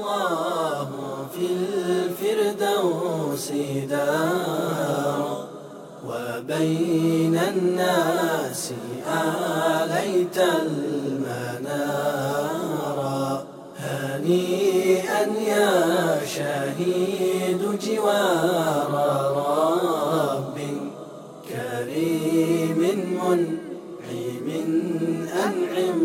الله في الفردوس دارا، وبين الناس آليت المنارا. هنيئا يا شهيد جوار رب كريم منعم، أنعم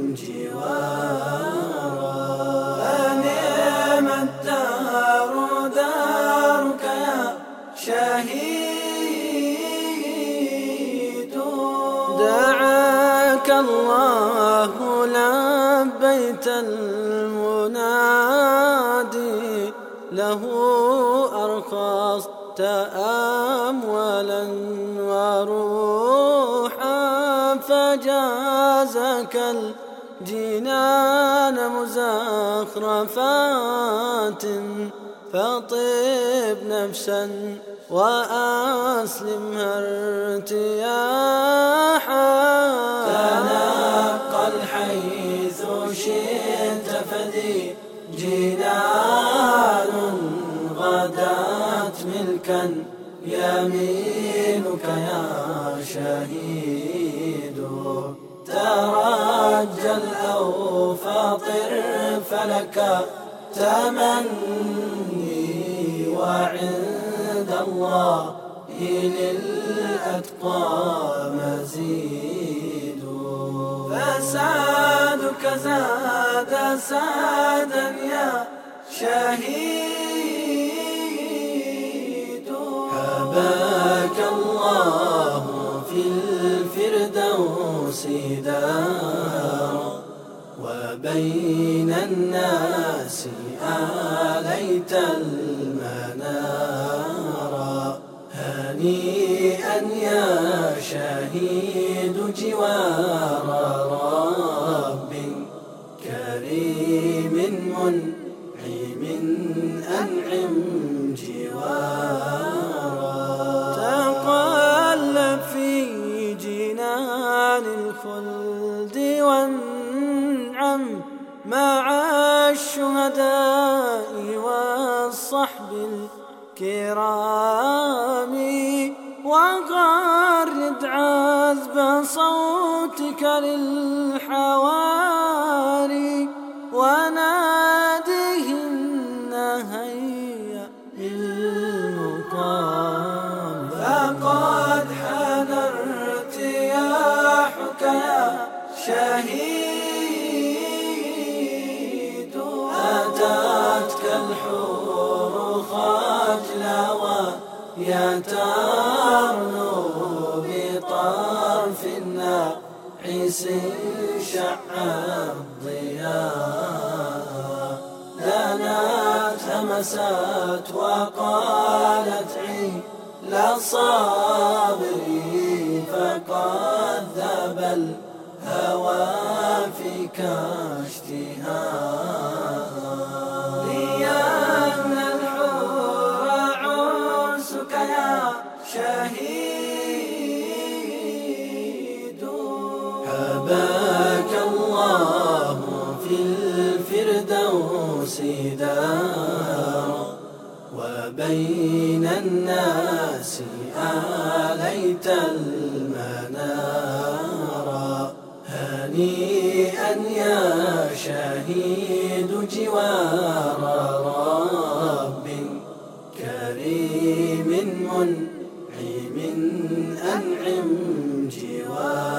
جوارا. فنعم الدار دارك يا شهيد، دعاك الله لبيت المنادي، له أرخصت أموالا وروحا، فجازك الجنان مزخرفات. فطب نفسا وأسلمها ارتياحا، تنقل حيث شئت فذي جنان غدات ملكا يمينك يا شهيد. ترجل أو فاطر فلك تمني، وعند الله للأتقى مزيد. فسعدك زاد سعدا يا شهيد، حباك الله في الفردوس دارا، وبين الناس آليت المنارا. هنيئا يا شهيد جوار رب كريم منعم، أنعم جوارا. تقلب في جنان الخلد وانعم مع الشهداء والصحب الكرام، وغرد عذب صوتك للحواري، وناديهن هيا للمقام. فقد حان ارتياحك يا شهيد، أتتك الحور خجلا ويترنو بطرف الناعس شع الضياء. دنت همست وقالت عيل صابري، فقد ذاب الهوى فيك اشتهاء. لأن الحور عرسك يا شهيد، حباك الله في الفردوس دارا، وبين الناس آليت المنارا. هنيئا يا شهيد جوار رب كريم منعم، أنعم جوارا.